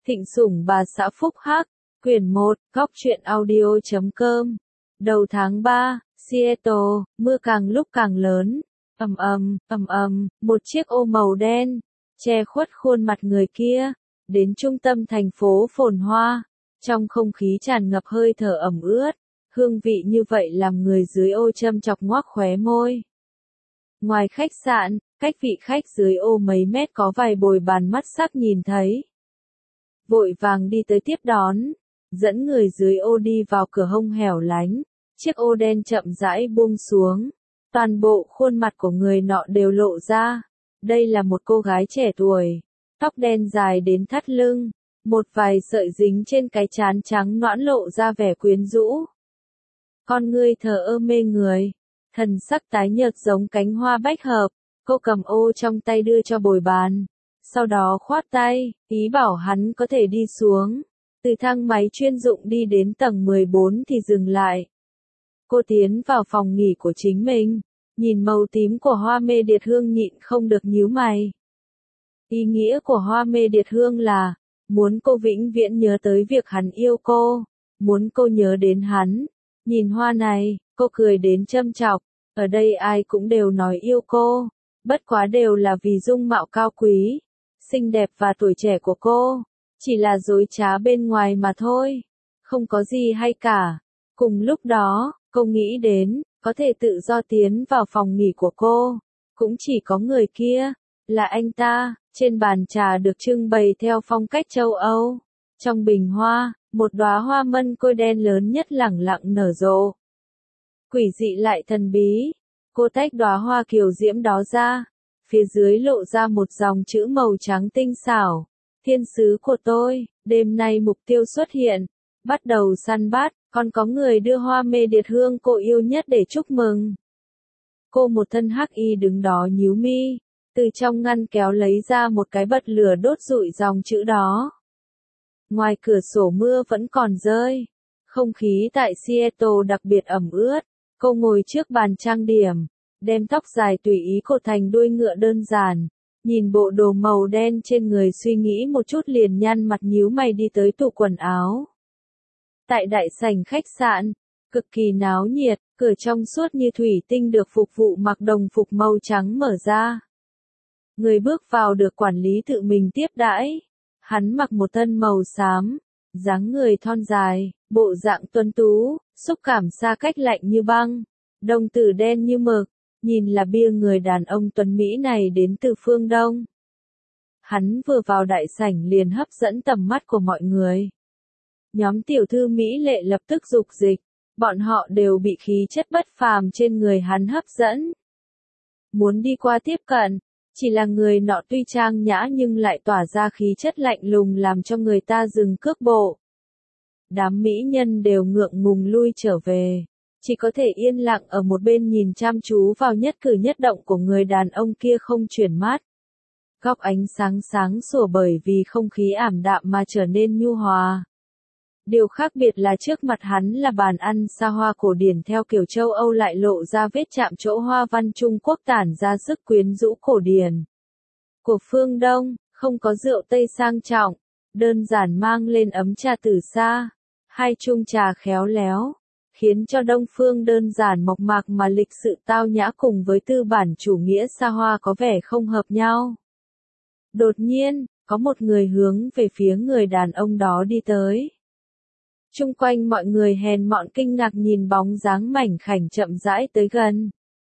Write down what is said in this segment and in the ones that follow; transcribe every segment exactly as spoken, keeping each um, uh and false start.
Thịnh Sủng Bà Xã Phúc Hắc, quyển một, góc truyện audio chấm com. Đầu tháng ba, Seattle, mưa càng lúc càng lớn. Ầm ầm, ầm ầm, một chiếc ô màu đen che khuất khuôn mặt người kia, đến trung tâm thành phố phồn hoa, trong không khí tràn ngập hơi thở ẩm ướt, hương vị như vậy làm người dưới ô châm chọc ngoác khóe môi. Ngoài khách sạn, cách vị khách dưới ô mấy mét có vài bồi bàn mắt sắc nhìn thấy. Vội vàng đi tới tiếp đón, dẫn người dưới ô đi vào cửa hông hẻo lánh, chiếc ô đen chậm rãi buông xuống, toàn bộ khuôn mặt của người nọ đều lộ ra. Đây là một cô gái trẻ tuổi, tóc đen dài đến thắt lưng, một vài sợi dính trên cái trán trắng nõn lộ ra vẻ quyến rũ. Con ngươi thờ ơ mê người, thần sắc tái nhợt giống cánh hoa bách hợp, cô cầm ô trong tay đưa cho bồi bàn, sau đó khoát tay, ý bảo hắn có thể đi xuống. Từ thang máy chuyên dụng đi đến tầng mười bốn thì dừng lại. Cô tiến vào phòng nghỉ của chính mình, nhìn màu tím của hoa mê điệt hương nhịn không được nhíu mày. Ý nghĩa của hoa mê điệt hương là, muốn cô vĩnh viễn nhớ tới việc hắn yêu cô, muốn cô nhớ đến hắn. Nhìn hoa này, cô cười đến châm chọc, ở đây ai cũng đều nói yêu cô, bất quá đều là vì dung mạo cao quý, xinh đẹp và tuổi trẻ của cô, chỉ là dối trá bên ngoài mà thôi, không có gì hay cả. Cùng lúc đó, cô nghĩ đến, có thể tự do tiến vào phòng nghỉ của cô, cũng chỉ có người kia, là anh ta. Trên bàn trà được trưng bày theo phong cách châu Âu, trong bình hoa, một đóa hoa mân côi đen lớn nhất lẳng lặng nở rộ. Quỷ dị lại thần bí, cô tách đóa hoa kiều diễm đó ra, phía dưới lộ ra một dòng chữ màu trắng tinh xảo. Thiên sứ của tôi, đêm nay mục tiêu xuất hiện, bắt đầu săn bắt, còn có người đưa hoa mê điệt hương cô yêu nhất để chúc mừng. Cô một thân hắc y đứng đó nhíu mi, từ trong ngăn kéo lấy ra một cái bật lửa đốt rụi dòng chữ đó. Ngoài cửa sổ mưa vẫn còn rơi, không khí tại Seattle đặc biệt ẩm ướt. Cô ngồi trước bàn trang điểm, đem tóc dài tùy ý cột thành đuôi ngựa đơn giản, nhìn bộ đồ màu đen trên người suy nghĩ một chút liền nhăn mặt nhíu mày đi tới tủ quần áo. Tại đại sảnh khách sạn, cực kỳ náo nhiệt, cửa trong suốt như thủy tinh được phục vụ mặc đồng phục màu trắng mở ra. Người bước vào được quản lý tự mình tiếp đãi. Hắn mặc một thân màu xám, dáng người thon dài, bộ dạng tuấn tú, xúc cảm xa cách lạnh như băng, đồng tử đen như mực, nhìn là bia người đàn ông tuấn Mỹ này đến từ phương Đông. Hắn vừa vào đại sảnh liền hấp dẫn tầm mắt của mọi người. Nhóm tiểu thư Mỹ lệ lập tức dục dịch, bọn họ đều bị khí chất bất phàm trên người hắn hấp dẫn. Muốn đi qua tiếp cận, chỉ là người nọ tuy trang nhã nhưng lại tỏa ra khí chất lạnh lùng làm cho người ta dừng cước bộ. Đám mỹ nhân đều ngượng ngùng lui trở về, chỉ có thể yên lặng ở một bên nhìn chăm chú vào nhất cử nhất động của người đàn ông kia không chuyển mắt. Góc ánh sáng sáng sủa bởi vì không khí ảm đạm mà trở nên nhu hòa. Điều khác biệt là trước mặt hắn là bàn ăn xa hoa cổ điển theo kiểu châu Âu lại lộ ra vết chạm chỗ hoa văn Trung Quốc tản ra sức quyến rũ cổ điển. Của phương Đông, không có rượu Tây sang trọng, đơn giản mang lên ấm trà từ xa, hai chung trà khéo léo, khiến cho Đông phương đơn giản mộc mạc mà lịch sự tao nhã cùng với tư bản chủ nghĩa xa hoa có vẻ không hợp nhau. Đột nhiên, có một người hướng về phía người đàn ông đó đi tới. Chung quanh mọi người hèn mọn kinh ngạc nhìn bóng dáng mảnh khảnh chậm rãi tới gần.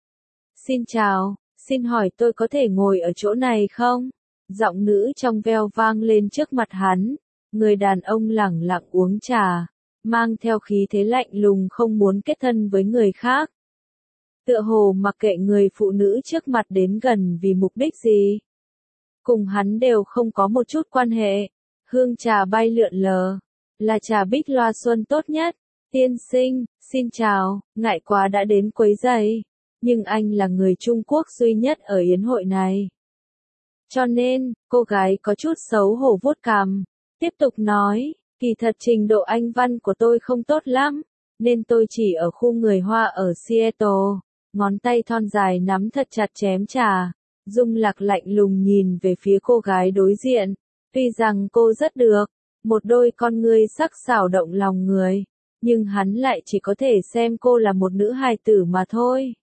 Xin chào, xin hỏi tôi có thể ngồi ở chỗ này không? Giọng nữ trong veo vang lên trước mặt hắn. Người đàn ông lẳng lặng uống trà, mang theo khí thế lạnh lùng không muốn kết thân với người khác. Tựa hồ mặc kệ người phụ nữ trước mặt đến gần vì mục đích gì. Cùng hắn đều không có một chút quan hệ. Hương trà bay lượn lờ. Là trà bích loa xuân tốt nhất. Tiên sinh, xin chào, ngại quá đã đến quấy rầy, nhưng anh là người Trung Quốc duy nhất ở yến hội này. Cho nên, cô gái có chút xấu hổ vuốt cằm, tiếp tục nói, kỳ thật trình độ Anh văn của tôi không tốt lắm, nên tôi chỉ ở khu người Hoa ở Seattle. Ngón tay thon dài nắm thật chặt chén trà, Dung Lạc lạnh lùng nhìn về phía cô gái đối diện, tuy rằng cô rất được, một đôi con ngươi sắc sảo động lòng người, nhưng hắn lại chỉ có thể xem cô là một nữ hài tử mà thôi.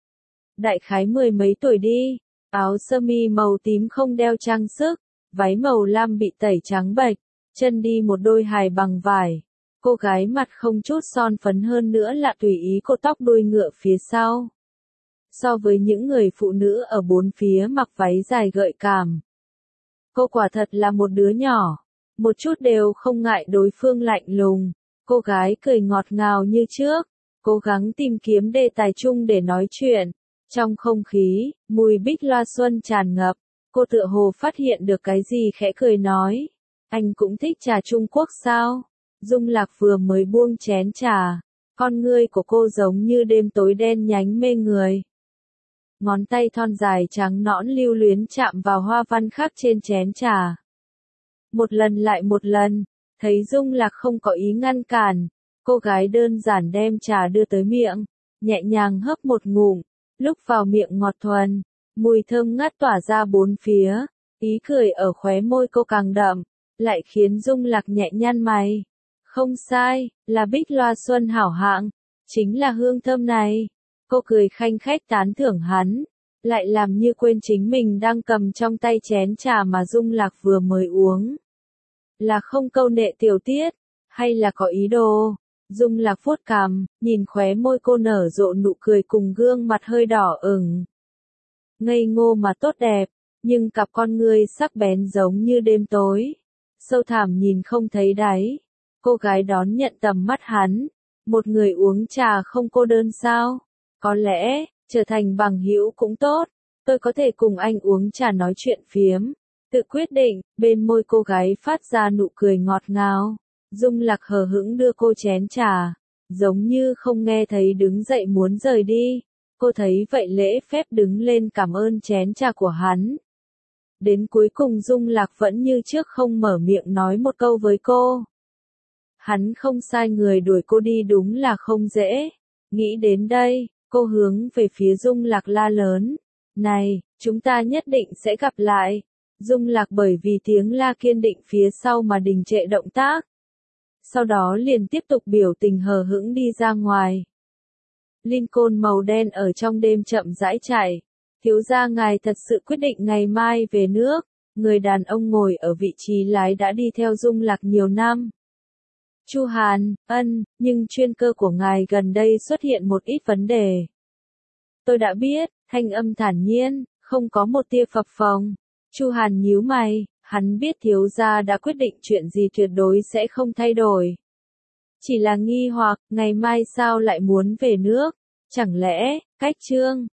Đại khái mười mấy tuổi đi, áo sơ mi màu tím không đeo trang sức, váy màu lam bị tẩy trắng bệch, chân đi một đôi hài bằng vải. Cô gái mặt không chút son phấn hơn nữa là tùy ý cột tóc đuôi ngựa phía sau. So với những người phụ nữ ở bốn phía mặc váy dài gợi cảm, cô quả thật là một đứa nhỏ, một chút đều không ngại đối phương lạnh lùng. Cô gái cười ngọt ngào như trước, cố gắng tìm kiếm đề tài chung để nói chuyện. Trong không khí, mùi bích loa xuân tràn ngập, cô tựa hồ phát hiện được cái gì khẽ cười nói. Anh cũng thích trà Trung Quốc sao? Dung Lạc vừa mới buông chén trà, con ngươi của cô giống như đêm tối đen nhánh mê người. Ngón tay thon dài trắng nõn lưu luyến chạm vào hoa văn khắc trên chén trà. Một lần lại một lần, thấy Dung Lạc không có ý ngăn cản, cô gái đơn giản đem trà đưa tới miệng, nhẹ nhàng hấp một ngụm, lúc vào miệng ngọt thuần, mùi thơm ngát tỏa ra bốn phía, ý cười ở khóe môi cô càng đậm, lại khiến Dung Lạc nhẹ nhăn mày. Không sai, là bích loa xuân hảo hạng, chính là hương thơm này. Cô cười khanh khách tán thưởng hắn, lại làm như quên chính mình đang cầm trong tay chén trà mà Dung Lạc vừa mới uống. Là không câu nệ tiểu tiết, hay là có ý đồ? Dung Lạc vuốt cằm, nhìn khóe môi cô nở rộ nụ cười cùng gương mặt hơi đỏ ửng. Ngây ngô mà tốt đẹp, nhưng cặp con ngươi sắc bén giống như đêm tối. Sâu thẳm nhìn không thấy đáy. Cô gái đón nhận tầm mắt hắn. Một người uống trà không cô đơn sao? Có lẽ, trở thành bằng hữu cũng tốt. Tôi có thể cùng anh uống trà nói chuyện phiếm. Tự quyết định, bên môi cô gái phát ra nụ cười ngọt ngào. Dung Lạc hờ hững đưa cô chén trà, giống như không nghe thấy đứng dậy muốn rời đi. Cô thấy vậy lễ phép đứng lên cảm ơn chén trà của hắn. Đến cuối cùng Dung Lạc vẫn như trước không mở miệng nói một câu với cô. Hắn không sai, người đuổi cô đi đúng là không dễ. Nghĩ đến đây, cô hướng về phía Dung Lạc la lớn. Này, chúng ta nhất định sẽ gặp lại. Dung Lạc bởi vì tiếng la kiên định phía sau mà đình trệ động tác. Sau đó liền tiếp tục biểu tình hờ hững đi ra ngoài. Lincoln màu đen ở trong đêm chậm rãi chạy. Thiếu gia ngài thật sự quyết định ngày mai về nước. Người đàn ông ngồi ở vị trí lái đã đi theo Dung Lạc nhiều năm. Chu Hàn, ân, nhưng chuyên cơ của ngài gần đây xuất hiện một ít vấn đề. Tôi đã biết, thanh âm thản nhiên, không có một tia phập phồng. Chu Hàn nhíu mày, hắn biết thiếu gia đã quyết định chuyện gì tuyệt đối sẽ không thay đổi. Chỉ là nghi hoặc, ngày mai sao lại muốn về nước? Chẳng lẽ, cách chương